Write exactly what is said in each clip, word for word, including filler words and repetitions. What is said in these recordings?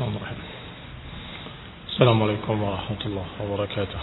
Bismillahirrahmanirrahim. Assalamualaikum warahmatullahi wabarakatuh.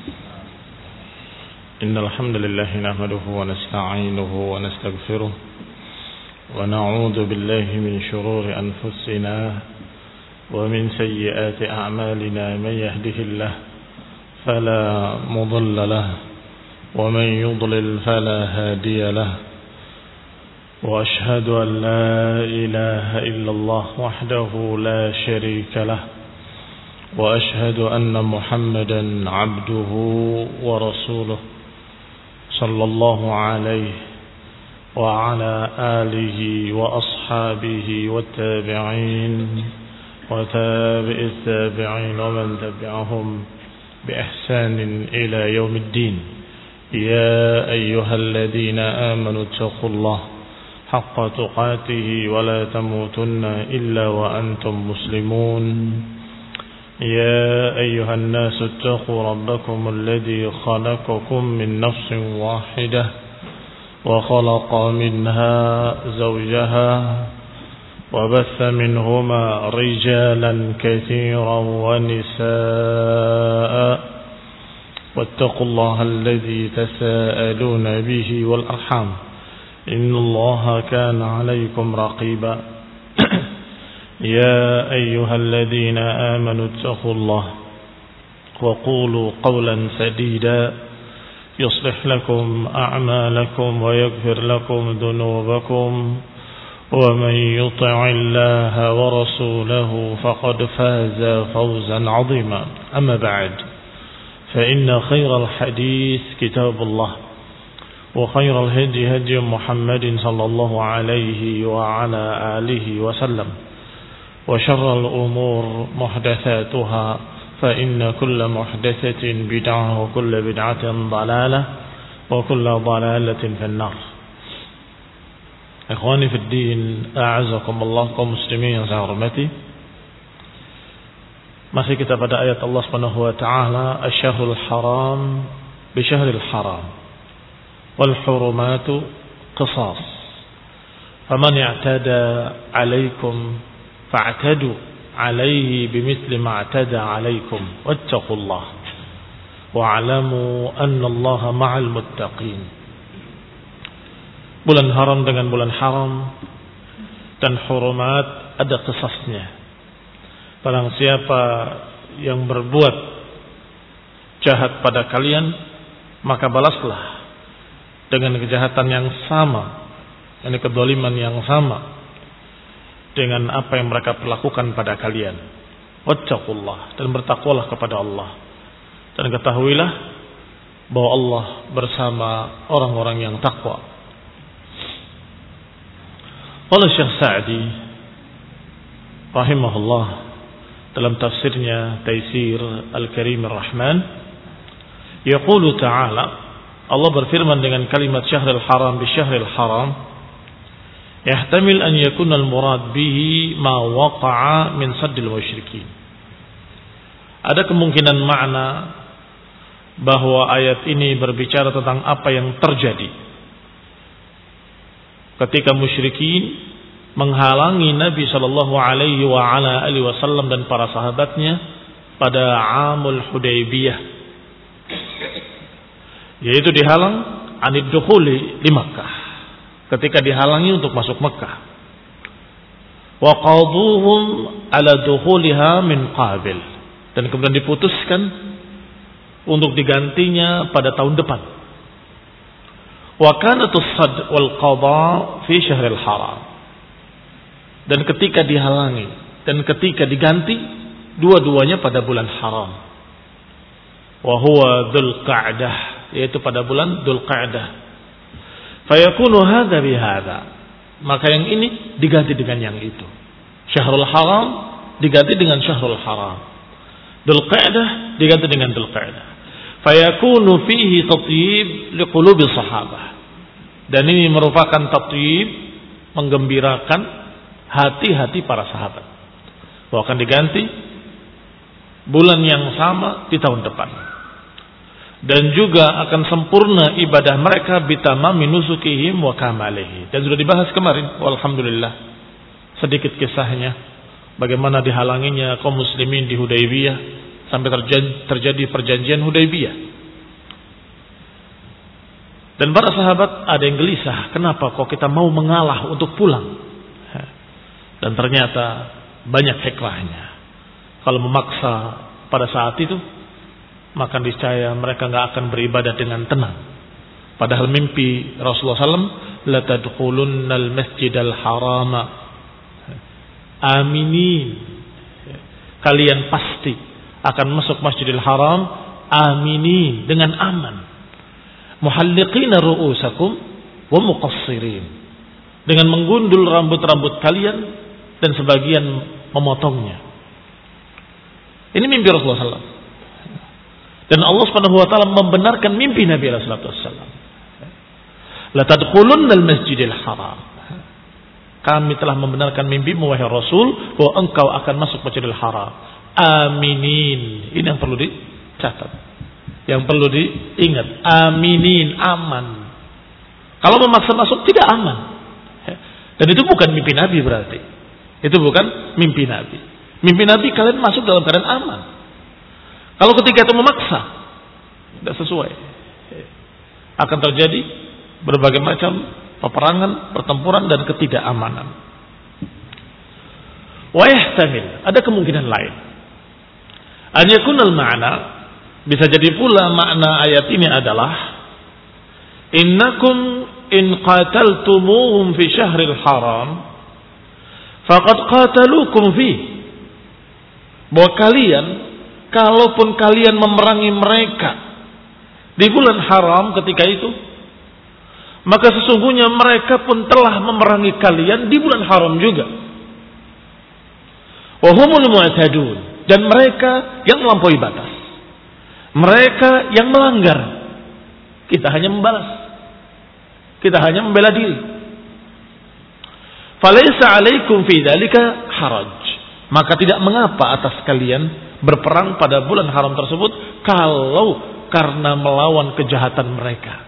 Innal hamdalillah nahmaduhu wa nasta'inuhu wa nastaghfiruh wa na'udzu billahi min shururi anfusina wa min sayyiati a'malina may yahdihillahu fala mudilla lahu wa man yudlil fala hadiya lahu. وأشهد أن لا إله إلا الله وحده لا شريك له وأشهد أن محمدا عبده ورسوله صلى الله عليه وعلى آله وأصحابه والتابعين وتابع التابعين ومن تبعهم بإحسان إلى يوم الدين. يا أيها الذين آمنوا اتقوا الله حق تقاته ولا تموتن إلا وأنتم مسلمون. يا أيها الناس اتقوا ربكم الذي خلقكم من نفس واحدة وخلق منها زوجها وبث منهما رجالا كثيرا ونساء واتقوا الله الذي تساءلون به والأرحام إن الله كان عليكم رقيبا. يا أيها الذين آمنوا اتقوا الله وقولوا قولا سديدا يصلح لكم أعمالكم ويغفر لكم ذنوبكم ومن يطع الله ورسوله فقد فاز فوزا عظيما. أما بعد فإن خير الحديث كتاب الله وخير الهدي هدي محمد صلى الله عليه وعلى آله وسلم وشر الأمور محدثاتها فإن كل محدثة بدعة وكل بدعة ضلالة وكل ضلالة في النار. إخواني في الدين أعزكم الله kaum muslimin yang saya hormati. Masih kita pada ayat Allah Subhanahu wa taala, asy-syahrul haram bi syahril haram والحرمات قصاص فمن اعتدى عليكم فاعتدوا عليه بمثل ما اعتدى عليكم واتقوا الله واعلموا أن الله مع المتقين. Bulan haram dengan bulan haram dan hurumat ada qisasnya. Barang siapa yang berbuat jahat pada kalian, maka balaslah dengan kejahatan yang sama, ini kedzaliman yang sama dengan apa yang mereka perlakukan pada kalian. Wattaqullah, dan bertakwalah kepada Allah. Dan ketahuilah bahwa Allah bersama orang-orang yang takwa. Qala Syekh Sa'di rahimahullah dalam tafsirnya Taisir Al-Karim Ar-Rahman, yaqulu ta'ala, Allah berfirman dengan kalimat syahril haram bi syahril haram, yahtamil an yakuna al-murad bihi ma waqa'a min saddil musyrikin. Ada kemungkinan makna bahwa ayat ini berbicara tentang apa yang terjadi ketika musyrikin menghalangi Nabi sallallahu alaihi wa ala alihi wasallam dan para sahabatnya pada Amul Hudaybiyah, yaitu dihalang anid dukhuli di Makkah, ketika dihalangi untuk masuk Makkah. Wa qaduhum ala dukhuliha min qabil, dan kemudian diputuskan untuk digantinya pada tahun depan. Wa kanatus sad wal qada fi syahril haram, dan ketika dihalangi dan ketika diganti dua-duanya pada bulan haram. Wa huwa dzul qa'dah, yaitu pada bulan Dzulqa'dah. Fayakunu hadza bihadza, maka yang ini diganti dengan yang itu. Syahrul haram diganti dengan syahrul haram, Dzulqa'dah diganti dengan Dzulqa'dah. Fayakunu fihi tatyib liqulubi sahabah, dan ini merupakan tatyib, menggembirakan hati-hati para sahabat, bahwa akan diganti bulan yang sama di tahun depan. Dan juga akan sempurna ibadah mereka bitamami nusukihim wa kamalihi. Dan sudah dibahas kemarin, walhamdulillah, sedikit kisahnya bagaimana dihalanginya kaum muslimin di Hudaybiyah sampai terjadi perjanjian Hudaybiyah. Dan para sahabat ada yang gelisah, kenapa kok kita mau mengalah untuk pulang? Dan ternyata banyak hikmahnya. Kalau memaksa pada saat itu, maka niscaya mereka nggak akan beribadah dengan tenang. Padahal mimpi Rasulullah shallallahu alaihi wasallam, la tadkhulunnal masjidal harama aminin. Kalian pasti akan masuk Masjidil Haram aminin, dengan aman. Muhalliqina ru'usakum wa muqassirin, dengan menggundul rambut-rambut kalian dan sebagian memotongnya. Ini mimpi Rasulullah shallallahu alaihi wasallam. Dan Allah Subhanahu wa taala membenarkan mimpi Nabi sallallahu alaihi wasallam. La tadkhulunnal masjidil haram. Kami telah membenarkan mimpimu wahai Rasul bahwa engkau akan masuk Masjidil Haram aminin. Ini yang perlu dicatat, yang perlu diingat. Aminin, aman. Kalau memaksa masuk tidak aman. Dan itu bukan mimpi Nabi berarti. Itu bukan mimpi Nabi. Mimpi Nabi kalian masuk dalam keadaan aman. Kalau ketika itu memaksa, tidak sesuai, akan terjadi berbagai macam peperangan, pertempuran dan ketidakamanan. Wa yahtamil, ada kemungkinan lain. An yakunal ma'na, bisa jadi pula makna ayat ini adalah innakum in qataltumuhum fi syahril haram faqad qatalukum fi. Bahwa kalian, kalaupun kalian memerangi mereka di bulan haram ketika itu, maka sesungguhnya mereka pun telah memerangi kalian di bulan haram juga. Wa humul mu'tadun, dan mereka yang melampaui batas, mereka yang melanggar. Kita hanya membalas, kita hanya membela diri. Falaysa 'alaikum fi dzalika haraj, maka tidak mengapa atas kalian berperang pada bulan haram tersebut kalau karena melawan kejahatan mereka.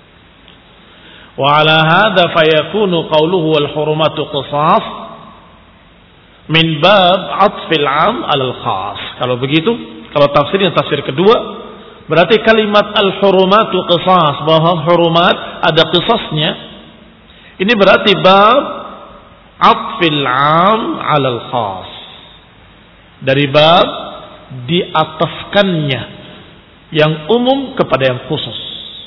Wa ala hadza fayakunu qawluhu wal hurumatu qisas min bab 'athfil 'am 'alal khas. Kalau begitu, kalau tafsirnya tafsir kedua, berarti kalimat al hurumatu qisas, bahwa hurumat ada qisasnya. Ini berarti bab 'athfil 'am 'alal khas. Dari bab diatafkannya yang umum kepada yang khusus.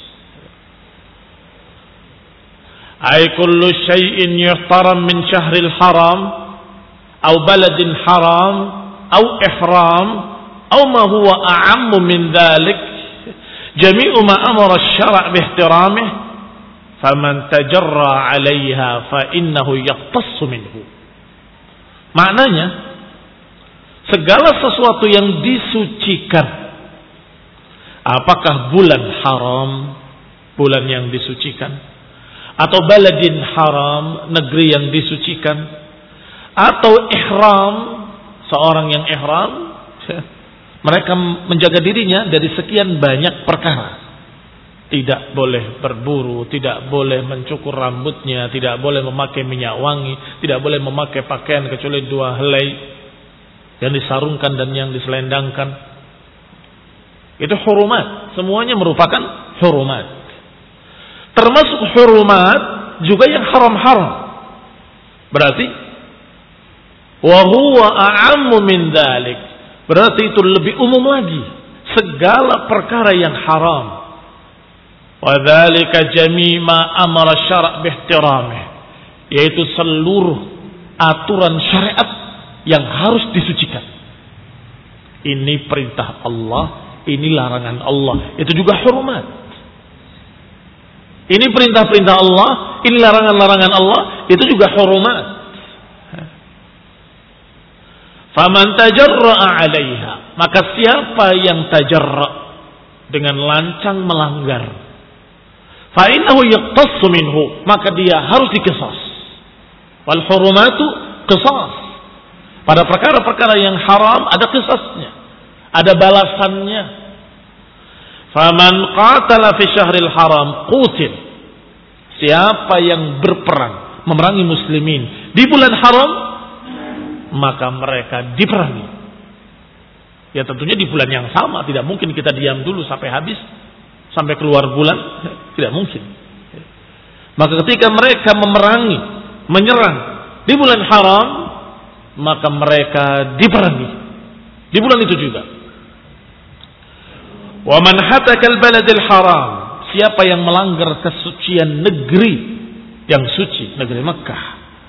Ay kullu syai'in yuhtaram min syahril haram aw baladin haram aw ihram aw ma huwa a'ammu min dhalik jami'u ma amara asy-syara' bi ihtiramih faman tajarra 'alayha fa innahu yaqtassu minhu. Maknanya, segala sesuatu yang disucikan, apakah bulan haram, bulan yang disucikan, atau baladin haram, negeri yang disucikan, atau ihram, seorang yang ihram, mereka menjaga dirinya dari sekian banyak perkara. Tidak boleh berburu, tidak boleh mencukur rambutnya, tidak boleh memakai minyak wangi, tidak boleh memakai pakaian kecuali dua helai yang disarungkan dan yang diselendangkan. Itu hurumat, semuanya merupakan hurumat. Termasuk hurumat juga yang haram-haram. Berarti wa huwa a'ammu min dzalik, berarti itu lebih umum lagi, segala perkara yang haram. Wa dzalika jami' ma amara syara' bi ihtiramih, yaitu seluruh aturan syariat yang harus disucikan. Ini perintah Allah, ini larangan Allah, itu juga hurumat. Ini perintah-perintah Allah, ini larangan-larangan Allah, itu juga hurumat. Faman tajarra'a 'alaiha, maka siapa yang tajarra' dengan lancang melanggar, fa innahu yaqtassu minhu, maka dia harus diqisas. Wal hurumatu qisas. Pada perkara-perkara yang haram ada qisasnya, ada balasannya. Faman qatala fi syahril haram qutil. Siapa yang berperang memerangi muslimin di bulan haram, maka mereka diperangi. Ya tentunya di bulan yang sama, tidak mungkin kita diam dulu sampai habis, sampai keluar bulan, tidak mungkin. Maka ketika mereka memerangi, menyerang di bulan haram, maka mereka diperangi di bulan itu juga. Wa man hatakal baladil haram, siapa yang melanggar kesucian negeri yang suci, negeri Mekah,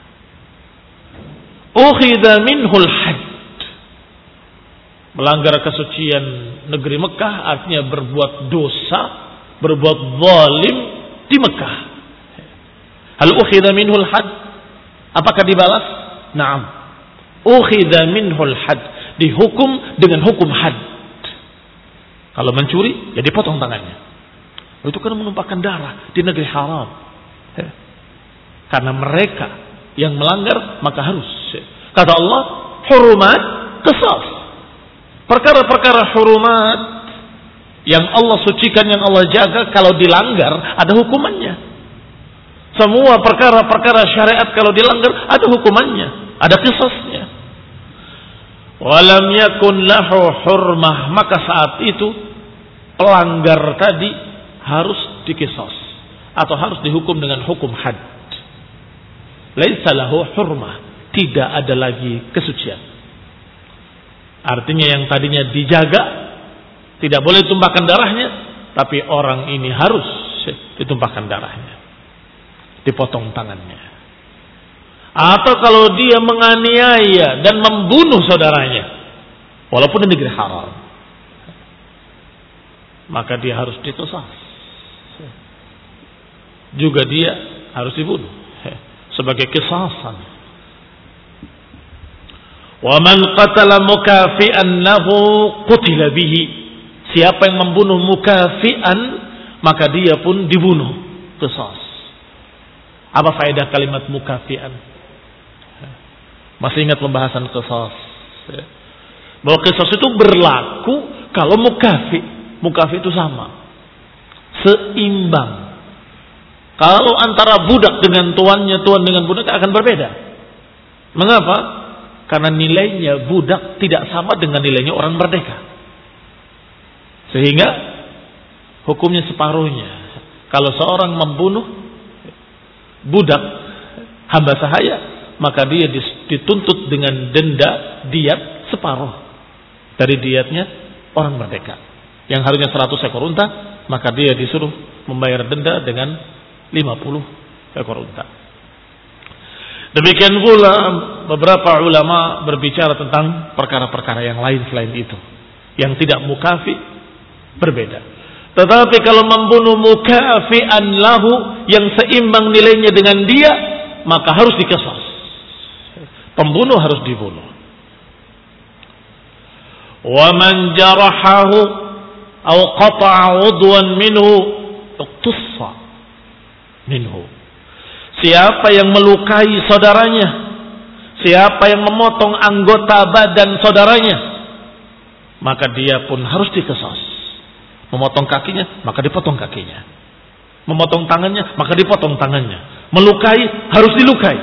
ukhidha minhul hadd. Melanggar kesucian negeri Mekah artinya berbuat dosa, berbuat zalim di Mekah. Hal ukhidha minhul hadd, apakah dibalas? Naam. Ukhidha minhul hadd, dihukum dengan hukum hadd. Kalau mencuri, ya dipotong tangannya. Itu karena menumpahkan darah di negeri haram. Karena mereka yang melanggar, maka harus. Kata Allah, hurumat qisas. Perkara-perkara hurumat yang Allah sucikan, yang Allah jaga, kalau dilanggar ada hukumannya. Semua perkara-perkara syariat kalau dilanggar ada hukumannya, ada qisasnya. Walam yakun lahu hurmah, maka saat itu pelanggar tadi harus dikisas atau harus dihukum dengan hukum had. Laisa lahu hurmah, tidak ada lagi kesucian. Artinya yang tadinya dijaga, tidak boleh tumpahkan darahnya, tapi orang ini harus ditumpahkan darahnya, dipotong tangannya. Atau kalau dia menganiaya dan membunuh saudaranya, walaupun di negeri haram, maka dia harus diqisas. Juga dia harus dibunuh sebagai qisasan. Wa man qatala mukafi'an lahu qutila bihi. Siapa yang membunuh mukafi'an, maka dia pun dibunuh, qisas. Apa faedah kalimat mukafi'an? Masih ingat pembahasan qisas? Bahwa qisas itu berlaku kalau mukafi. Mukafi itu sama, seimbang. Kalau antara budak dengan tuannya, tuan dengan budak akan berbeda. Mengapa? Karena nilainya budak tidak sama dengan nilainya orang merdeka. Sehingga hukumnya separuhnya. Kalau seorang membunuh budak hamba sahaya, maka dia dituntut dengan denda diat separuh dari diatnya orang merdeka. Yang harusnya seratus ekor unta, maka dia disuruh membayar denda dengan lima puluh ekor unta. Demikian pula beberapa ulama berbicara tentang perkara-perkara yang lain selain itu, yang tidak mukafi, berbeda. Tetapi kalau membunuh mukafi'an lahu, yang seimbang nilainya dengan dia, maka harus dikisas. Pembunuh harus dibunuh. Wa man jarahahu aw qata'a 'udwan minhu uqtassa minhu. Siapa yang melukai saudaranya, siapa yang memotong anggota badan saudaranya, maka dia pun harus dikisas. Memotong kakinya, maka dipotong kakinya. Memotong tangannya, maka dipotong tangannya. Melukai, harus dilukai.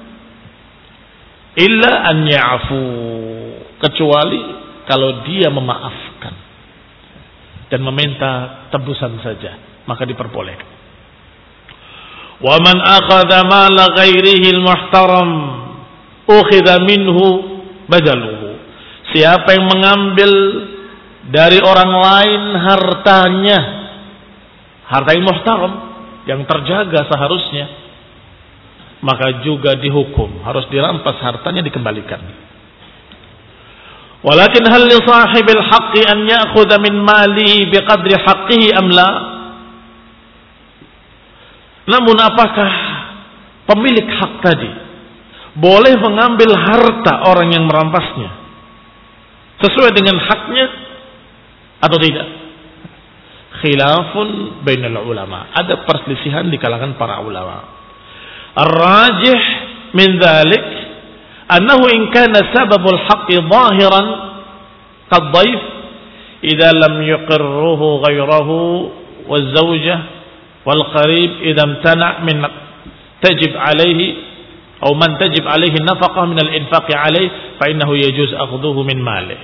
Illa an ya'fu, kecuali kalau dia memaafkan dan meminta tebusan saja, maka diperbolehkan. Wa man akhadha mala ghairihi al-muhtaram ukhidha minhu badaluhu. Siapa yang mengambil dari orang lain hartanya, harta yang muhtaram, yang terjaga seharusnya, maka juga dihukum, harus dirampas hartanya, dikembalikan. Walakin hal li sahibil haqqi an ya'khudha min malihi biqadri haqqihi am la? Namun apakah pemilik hak tadi boleh mengambil harta orang yang merampasnya sesuai dengan haknya atau tidak? Khilafun bainal ulama, ada perselisihan di kalangan para ulama. Ar-rajih min dzalik annahu in kana sababul haqqi zahiran kadhaif idza lam yuqirruhu ghayruhu waz-zawjah wal qarib idza imtana' min tajib alaihi Atau man tajib alaihi nafaqah min al-infaqi alaihi fa innahu yajuz akhdhuhu min malih.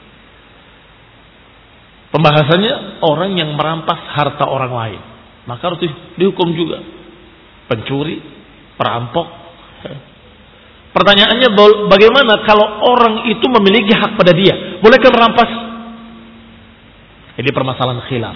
Pembahasannya orang yang merampas harta orang lain, maka harus dihukum juga. Pencuri, perampok. Pertanyaannya bagaimana kalau orang itu memiliki hak pada dia? Bolehkah merampas? Ini permasalahan khilaf.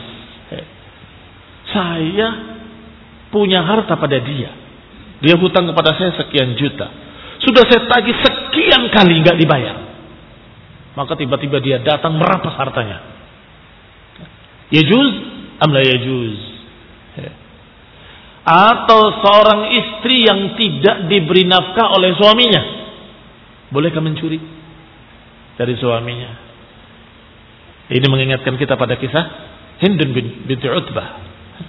Saya punya harta pada dia. Dia hutang kepada saya sekian juta. Sudah saya tagih sekian kali nggak dibayar. Maka tiba-tiba dia datang merampas hartanya. Yajuz am la yajuz? Atau seorang istri yang tidak diberi nafkah oleh suaminya, bolehkah mencuri dari suaminya? Ini mengingatkan kita pada kisah Hindun binti Utbah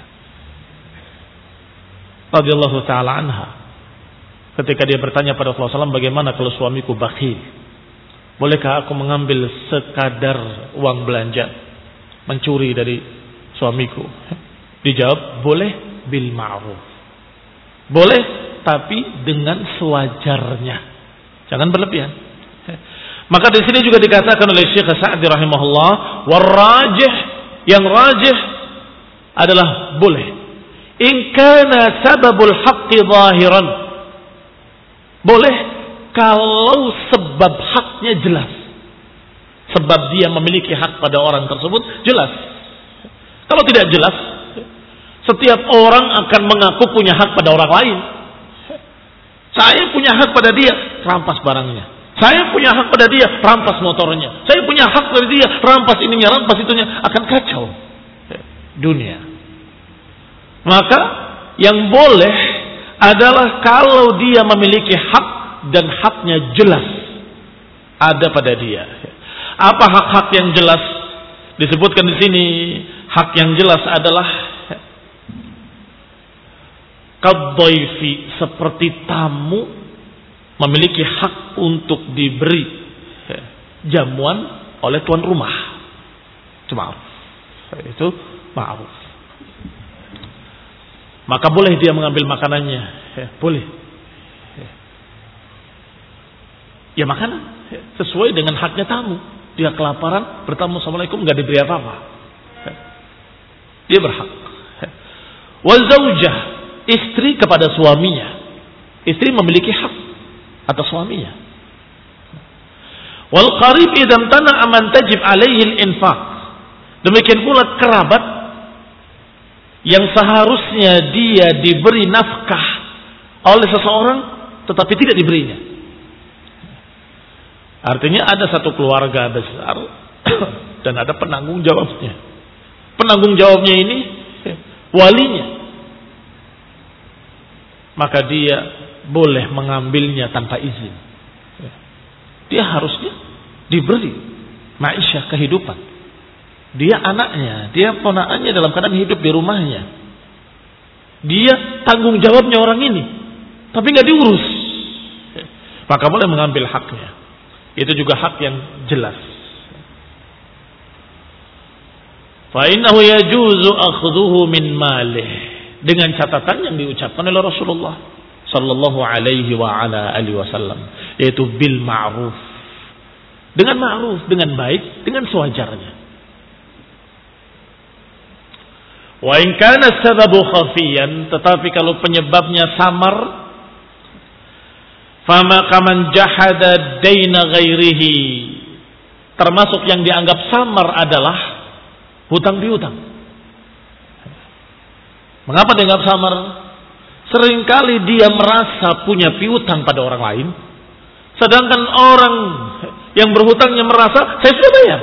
radhiyallahu taala anha, ketika dia bertanya pada Rasulullah shallallahu alaihi wasallam, bagaimana kalau suamiku bakhil? Bolehkah aku mengambil sekadar uang belanja, mencuri dari suamiku? Dijawab, boleh bil ma'ruf. Boleh, tapi dengan sewajarnya. Jangan berlebihan. Maka di sini juga dikatakan oleh Syekh Sa'di rahimahullah, warrajih, yang rajih adalah boleh. In kana sababul haqqi zahiran. Boleh kalau sebab haknya jelas. Sebab dia memiliki hak pada orang tersebut jelas. Kalau tidak jelas, setiap orang akan mengaku punya hak pada orang lain. Saya punya hak pada dia, rampas barangnya. Saya punya hak pada dia, rampas motornya. Saya punya hak pada dia, rampas ininya, rampas itunya. Akan kacau dunia. Maka yang boleh adalah kalau dia memiliki hak dan haknya jelas ada pada dia. Apa hak-hak yang jelas? Disebutkan di sini, hak yang jelas adalah kadhaifi, seperti tamu memiliki hak untuk diberi jamuan oleh tuan rumah. Itu ma'ruf. Itu ma'ruf. Maka boleh dia mengambil makanannya. Ya, boleh. Ya, ya makanan. Ya, sesuai dengan haknya tamu. Dia kelaparan, bertamu, assalamualaikum, gak diberi apa-apa. Ya, dia berhak. Ya. Wa zaujah, istri kepada suaminya. Istri memiliki hak atas suaminya. Wal qarib idam tana aman tajib alaihi al-infaq. Demikian pula kerabat yang seharusnya dia diberi nafkah oleh seseorang tetapi tidak diberinya. Artinya ada satu keluarga besar dan ada penanggung jawabnya. Penanggung jawabnya ini walinya. Maka dia boleh mengambilnya tanpa izin. Dia harusnya diberi ma'isyah, kehidupan. Dia anaknya, dia ponakannya dalam keadaan hidup di rumahnya. Dia tanggung jawabnya orang ini, tapi nggak diurus. Maka boleh mengambil haknya. Itu juga hak yang jelas. Fa innahu yajuzu akhdhuhu min malih, dengan catatan yang diucapkan oleh Rasulullah sallallahu alaihi wa ala alihi wasallam, yaitu bil ma'ruf. Dengan ma'ruf, dengan baik, dengan sewajarnya. Wa in kana sababu khafiyan, tetapi kalau penyebabnya samar, fama kaman jahada daina ghairihi, termasuk yang dianggap samar adalah hutang piutang. Mengapa dianggap samar? Seringkali dia merasa punya piutang pada orang lain, sedangkan orang yang berhutangnya merasa saya sudah bayar.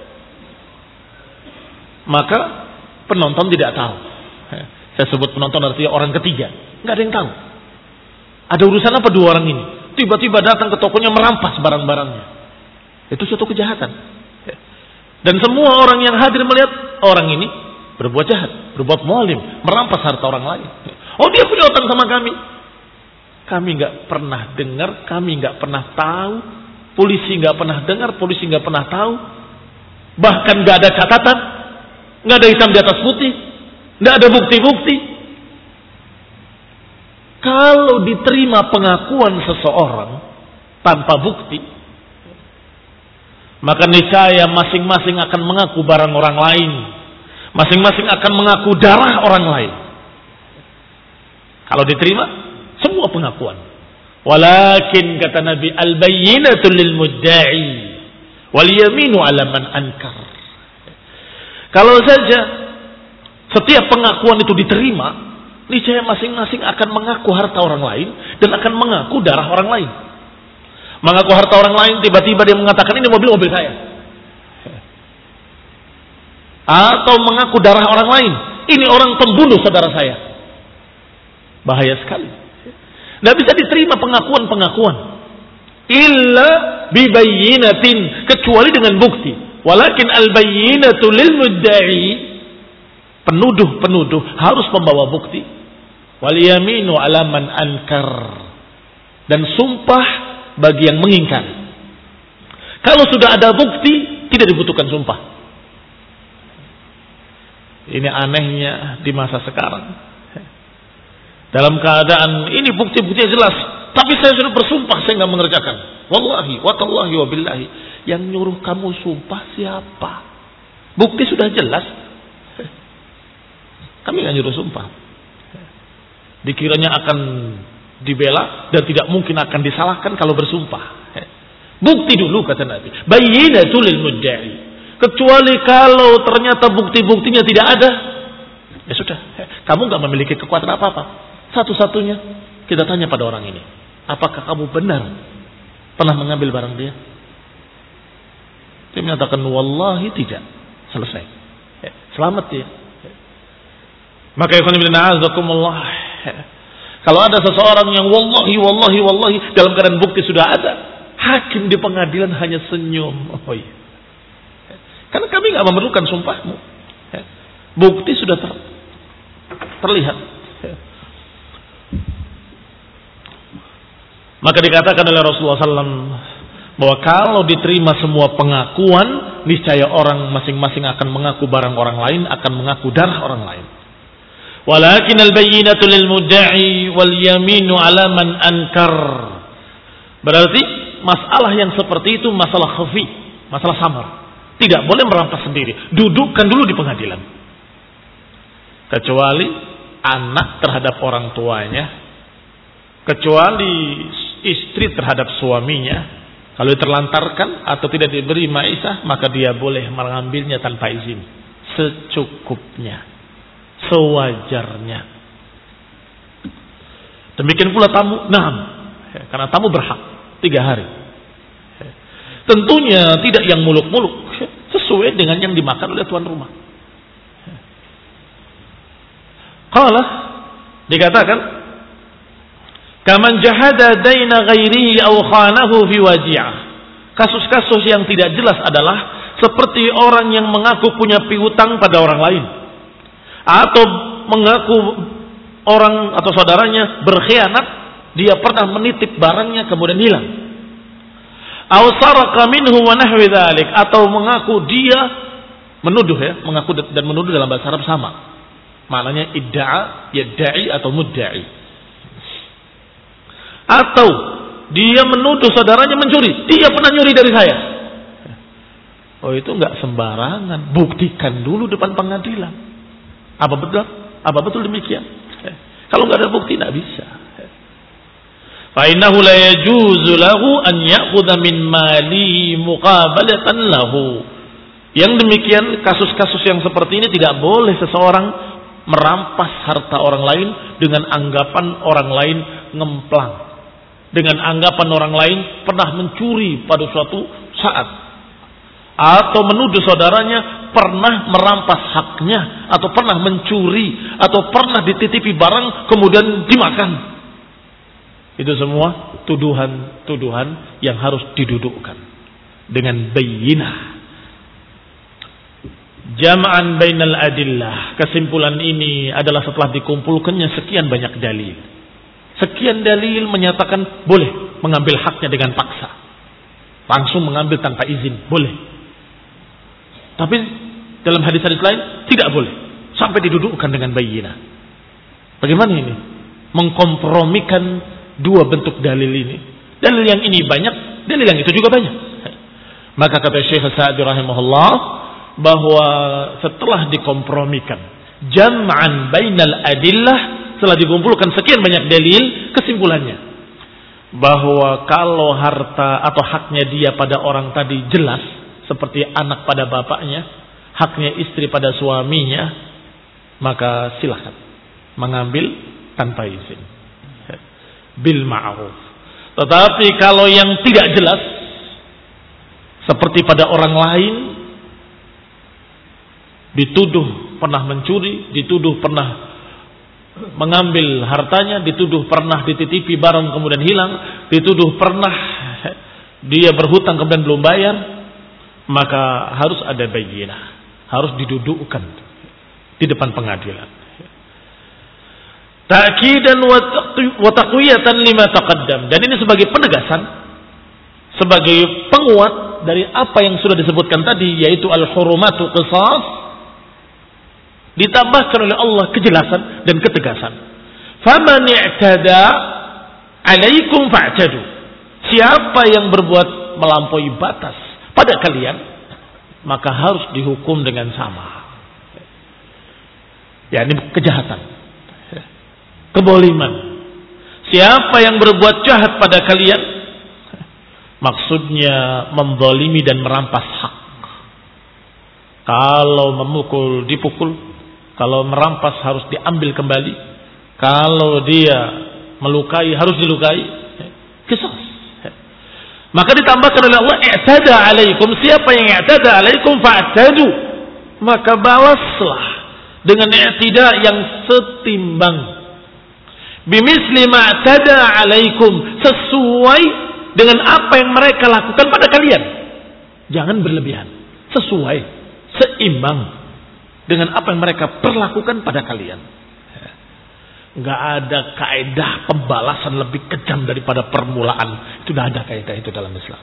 Maka penonton tidak tahu. Saya sebut penonton artinya orang ketiga. Nggak ada yang tahu. Ada urusan apa dua orang ini? Tiba-tiba datang ke tokonya merampas barang-barangnya. Itu suatu kejahatan. Dan semua orang yang hadir melihat orang ini berbuat jahat, berbuat zalim, merampas harta orang lain. Oh, dia punya utang sama kami. Kami nggak pernah dengar, kami nggak pernah tahu, polisi nggak pernah dengar, polisi nggak pernah tahu. Bahkan nggak ada catatan. Nggak ada hitam di atas putih, nggak ada bukti-bukti. kalau diterima pengakuan seseorang tanpa bukti, maka niscaya masing-masing akan mengaku barang orang lain, masing-masing akan mengaku darah orang lain. Kalau diterima semua pengakuan. Walakin kata Nabi, al-bayyinatu lil mudda'i wal yaminu 'ala man ankar. Kalau saja setiap pengakuan itu diterima, niscaya masing-masing akan mengaku harta orang lain dan akan mengaku darah orang lain. Mengaku harta orang lain, tiba-tiba dia mengatakan ini mobil mobil saya. Atau mengaku darah orang lain, ini orang pembunuh saudara saya. Bahaya sekali. Tidak bisa diterima pengakuan-pengakuan illa bibayyinatin, kecuali dengan bukti. Walakin al-bayyinatu lil mudda'i, penuduh-penuduh harus membawa bukti. Wal yaminu 'ala man ankar, dan sumpah bagi yang mengingkar. Kalau sudah ada bukti, tidak dibutuhkan sumpah. Ini anehnya di masa sekarang. Dalam keadaan ini bukti-buktinya jelas, tapi saya sudah bersumpah saya nggak mengerjakan. Wallahi, watallahi, wabillahi. Yang nyuruh kamu sumpah siapa? Bukti sudah jelas. Kami nggak nyuruh sumpah. Dikiranya akan dibela dan tidak mungkin akan disalahkan kalau bersumpah. Bukti dulu kata Nabi. Bayyinatul lil mudda'i. Kecuali kalau ternyata bukti-buktinya tidak ada, ya sudah. Kamu nggak memiliki kekuatan apa-apa. Satu-satunya kita tanya pada orang ini, apakah kamu benar pernah mengambil barang dia? Dia menyatakan wallahi tidak. Selesai. Selamat dia. Maka ikhwan fillah azakumullah, kalau ada seseorang yang wallahi wallahi wallahi dalam keadaan bukti sudah ada, hakim di pengadilan hanya senyum. Oh iya. Karena kami nggak memerlukan sumpahmu. Bukti sudah ter, terlihat. Maka dikatakan oleh Rasulullah sallallahu alaihi wasallam bahwa kalau diterima semua pengakuan, niscaya orang masing-masing akan mengaku barang orang lain, akan mengaku darah orang lain. Walakin al-bayyinatu lil mudda'i wal yaminu 'ala man ankar. Berarti masalah yang seperti itu masalah khafi, masalah samar. Tidak boleh merampas sendiri. Dudukkan dulu di pengadilan. Kecuali anak terhadap orang tuanya, kecuali istri terhadap suaminya. Kalau terlantarkan atau tidak diberi maisah, maka dia boleh mengambilnya tanpa izin, secukupnya, sewajarnya. Demikian pula tamu, nah, karena tamu berhak tiga hari. Tentunya tidak yang muluk-muluk, sesuai dengan yang dimakan oleh tuan rumah. Qala, dikatakan, kaman jahada daina ghairihi aw khanahu fi waji'ah. Kasus-kasus yang tidak jelas adalah seperti orang yang mengaku punya piutang pada orang lain, atau mengaku orang atau saudaranya berkhianat, dia pernah menitip barangnya kemudian hilang. Aw saraka minhu wa nahwi dzalik, atau mengaku dia menuduh ya, mengaku dan menuduh dalam bahasa Arab sama. Maknanya idda'a, yadda'i atau mudda'i. Atau dia menuduh saudaranya mencuri, dia pernah nyuri dari saya. Oh, itu enggak sembarangan, buktikan dulu depan pengadilan. Apa betul? Apa betul demikian? Kalau enggak ada bukti enggak bisa. Fa innahu la yajuzu lahu an ya'khudha min mali muqabalatan lahu. Yang demikian, kasus-kasus yang seperti ini tidak boleh seseorang merampas harta orang lain dengan anggapan orang lain ngemplang, dengan anggapan orang lain pernah mencuri pada suatu saat, atau menuduh saudaranya pernah merampas haknya, atau pernah mencuri, atau pernah dititipi barang kemudian dimakan. Itu semua tuduhan-tuduhan yang harus didudukkan dengan bayyinah. Jam'an bainal adillah. Kesimpulan ini adalah setelah dikumpulkannya sekian banyak dalil. Sekian dalil menyatakan boleh mengambil haknya dengan paksa. Langsung mengambil tanpa izin, boleh. Tapi dalam hadis-hadis lain tidak boleh. Sampai didudukkan dengan bayyinah. Bagaimana ini? mengkompromikan dua bentuk dalil ini. Dalil yang ini banyak, dalil yang itu juga banyak. Maka kata Syekh Sa'di rahimahullah bahwa setelah dikompromikan jam'an bainal adillah, setelah dikumpulkan sekian banyak dalil, kesimpulannya bahwa kalau harta atau haknya dia pada orang tadi jelas, seperti anak pada bapaknya, haknya istri pada suaminya, maka silahkan mengambil tanpa izin bil ma'ruf. Tetapi kalau yang tidak jelas, seperti pada orang lain, dituduh pernah mencuri, dituduh pernah mengambil hartanya, dituduh pernah dititipi barang kemudian hilang, dituduh pernah dia berhutang kemudian belum bayar, maka harus ada bayyinah, harus didudukkan di depan pengadilan. Ta'kidan wa taqwiyatan lima taqaddam. Dan ini sebagai penegasan, sebagai penguat dari apa yang sudah disebutkan tadi, yaitu al-hurumatu qisas, ditambahkan oleh Allah kejelasan dan ketegasan. Faman i'tada 'alaikum fa'tadu. Siapa yang berbuat melampaui batas pada kalian, maka harus dihukum dengan sama. Ya, ini kejahatan, keboliman. Siapa yang berbuat jahat pada kalian, maksudnya menzalimi dan merampas hak. Kalau memukul dipukul, kalau merampas harus diambil kembali, kalau dia melukai harus dilukai. Qisas. Maka ditambahkan oleh Allah, i'tada 'alaikum, siapa yang i'tada 'alaikum fa'tadu, maka balaslah dengan i'tida yang setimbang. Bimisli ma'tada 'alaikum, sesuai dengan apa yang mereka lakukan pada kalian. Jangan berlebihan, sesuai, seimbang dengan apa yang mereka perlakukan pada kalian. Enggak ada kaidah pembalasan lebih kejam daripada permulaan. Itu tidak ada kaidah itu dalam Islam.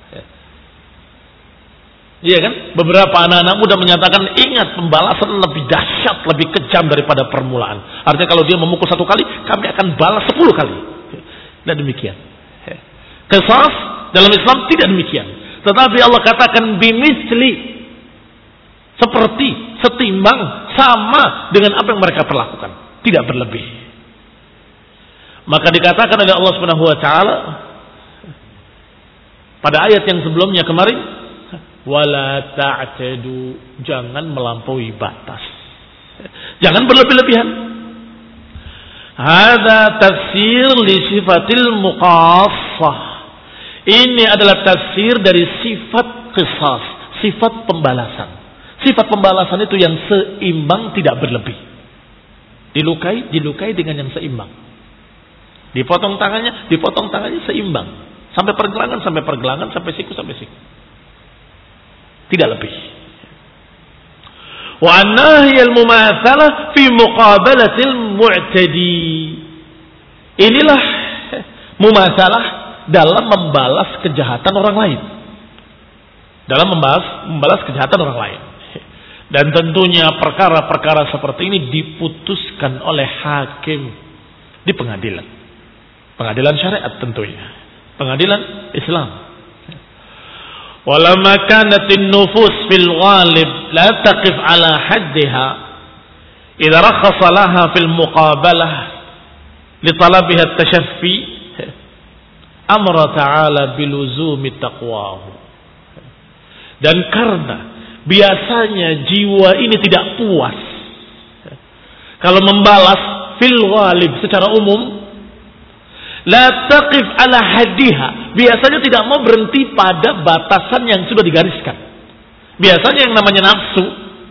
Iya kan? Beberapa anak-anak muda menyatakan, ingat, pembalasan lebih dahsyat, lebih kejam daripada permulaan. Artinya kalau dia memukul satu kali, kami akan balas sepuluh kali. Tidak demikian. Qisas dalam Islam tidak demikian. Tetapi Allah katakan bimisli, seperti, setimbang, sama dengan apa yang mereka perlakukan, tidak berlebih. Maka dikatakan oleh Allah Subhanahu wa taala pada ayat yang sebelumnya kemarin, wala ta'tadu, jangan melampaui batas, jangan berlebih-lebihan. Hadza tafsir li sifatil muqassah. Ini adalah tafsir dari sifat qisas, sifat pembalasan. Sifat pembalasan itu yang seimbang, tidak berlebih. Dilukai, dilukai dengan yang seimbang. Dipotong tangannya, dipotong tangannya seimbang. Sampai pergelangan, sampai pergelangan, sampai siku, sampai siku. Tidak lebih. Wa annahiyal mumatsalah fi muqabalatil mu'tadi. Inilah mumatsalah dalam membalas kejahatan orang lain. Dalam membalas, membalas kejahatan orang lain. Dan tentunya perkara-perkara seperti ini diputuskan oleh hakim di pengadilan. Pengadilan syariat tentunya. Pengadilan Islam. Walamma kanatin nufus fil ghalib la taqif ala haddiha idza rakhasa laha fil muqabalah li talabiha at-tashaffi amara ta'ala biluzumi taqwahu. Dan karena biasanya jiwa ini tidak puas kalau membalas fil ghalib secara umum, la taqif ala haddiha, biasanya tidak mau berhenti pada batasan yang sudah digariskan. Biasanya yang namanya nafsu,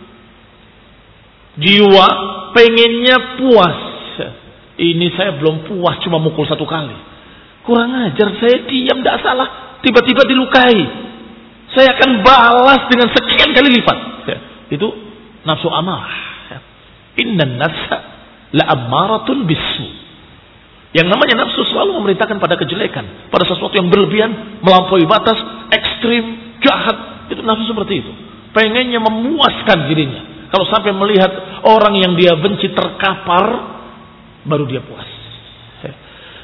jiwa pengennya puas. Ini saya belum puas, cuma mukul satu kali, kurang ajar, saya diam, tidak salah, tiba-tiba dilukai, saya akan balas dengan sekian kali lipat. Ya, itu nafsu amarah. Ya. Innan nafsa la ammaratun bisu. Yang namanya nafsu selalu memerintahkan pada kejelekan, pada sesuatu yang berlebihan, melampaui batas, ekstrim, jahat. Itu nafsu seperti itu. Pengennya memuaskan dirinya. Kalau sampai melihat orang yang dia benci terkapar, baru dia puas.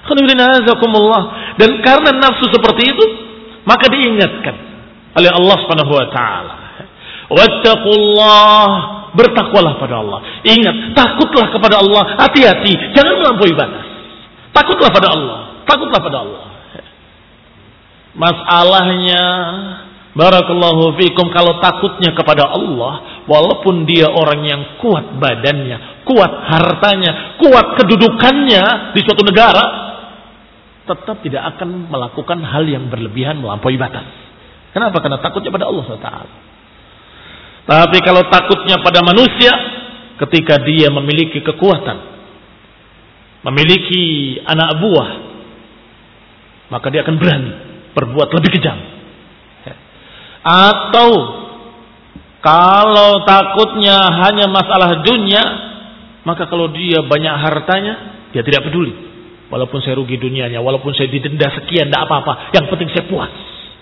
Dan karena nafsu seperti itu, maka diingatkan oleh Allah Subhanahu wa taala. Wattaqullah, bertakwalah pada Allah. Ingat, takutlah kepada Allah, hati-hati, jangan melampaui batas. Takutlah pada Allah, takutlah pada Allah. Masalahnya, barakallahu fikum, kalau takutnya kepada Allah, walaupun dia orang yang kuat badannya, kuat hartanya, kuat kedudukannya di suatu negara, tetap tidak akan melakukan hal yang berlebihan melampaui batas. Kenapa? Karena takutnya pada Allah subhanahu wa taala. Tapi kalau takutnya pada manusia, ketika dia memiliki kekuatan, memiliki anak buah, maka dia akan berani berbuat lebih kejam. Atau kalau takutnya hanya masalah dunia, maka kalau dia banyak hartanya, dia tidak peduli. Walaupun saya rugi dunianya, walaupun saya didenda sekian, tidak apa-apa. Yang penting saya puas.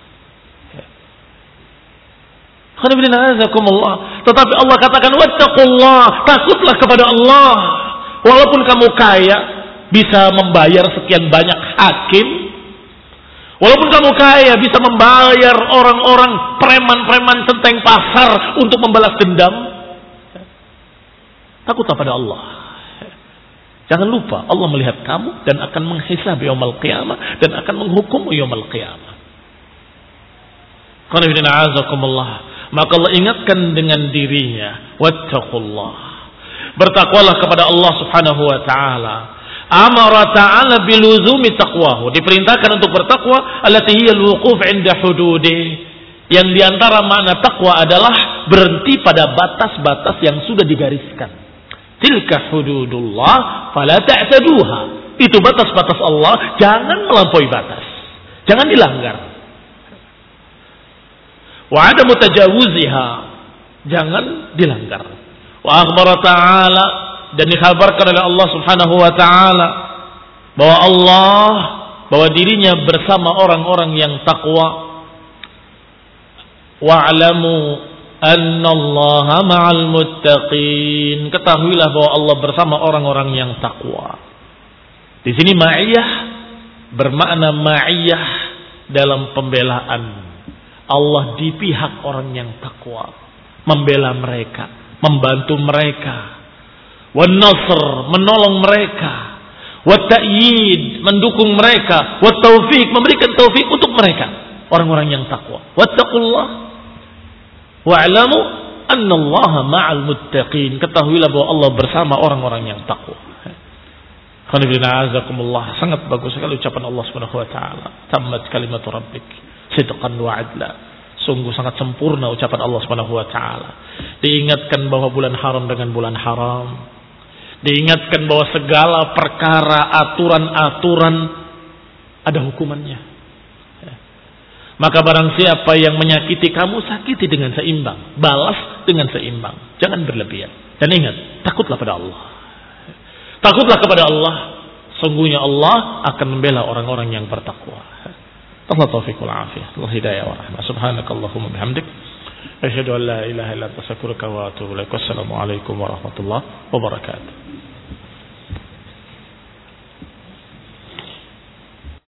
Tetapi Allah katakan, wattaqullah, takutlah kepada Allah. Walaupun kamu kaya, bisa membayar sekian banyak hakim, walaupun kamu kaya, bisa membayar orang-orang preman-preman centeng pasar untuk membalas dendam, takutlah pada Allah. Jangan lupa, Allah melihat kamu dan akan menghisab yaumul qiyamah dan akan menghukum yaumul qiyamah. Maka Allah ingatkan dengan dirinya, wattaqullah, bertakwalah kepada Allah subhanahu wa ta'ala. Amara ta'ala biluzumi taqwahu, diperintahkan untuk bertakwa, allati hiya alwuquf 'inda hududih, yang diantara makna takwa adalah berhenti pada batas-batas yang sudah digariskan. Tilka hududullah fala ta'taduha, itu batas-batas Allah, jangan melampaui batas, jangan dilanggar. Wa adamu tajawuziha, jangan dilanggar. Wa akhbara ta'ala, dan dikhabarkan oleh Allah subhanahu wa ta'ala bahwa Allah, bahwa dirinya bersama orang-orang yang takwa. Wa'lamu annallaha ma'al muttaqin, ketahuilah bahwa Allah bersama orang-orang yang takwa. Di sini ma'iyah bermakna ma'iyah dalam pembelaan. Allah di pihak orang yang takwa, membela mereka, membantu mereka. Wan nasr, menolong mereka. Wat ta'yid, mendukung mereka. Wat taufiq, memberikan taufik untuk mereka, orang-orang yang takwa. Wattaqullah wa'lamu annallaha ma'al muttaqin, ketahuilah bahwa Allah bersama orang-orang yang takwa. Sangat bagus sekali ucapan Allah Subhanahu wa taala. Tammat kalimatu rabbik sidqan wa adla. Sungguh sangat sempurna ucapan Allah Subhanahu wa taala. Diingatkan bahwa bulan haram dengan bulan haram. Diingatkan bahwa segala perkara, aturan-aturan ada hukumannya. Maka barang siapa yang menyakiti kamu, sakiti dengan seimbang, balas dengan seimbang. Jangan berlebihan. Dan ingat, takutlah pada Allah. Takutlah kepada Allah. Sungguhnya Allah akan membela orang-orang yang bertakwa. Allah taufiq wal afiyah, Allah hidayah wa rahmah. Subhanakallahumma bihamdik, asyhadu an la ilaha illa anta astaghfiruka wa atubu ilaik. Wassalamu alaikum warahmatullahi wabarakatuh.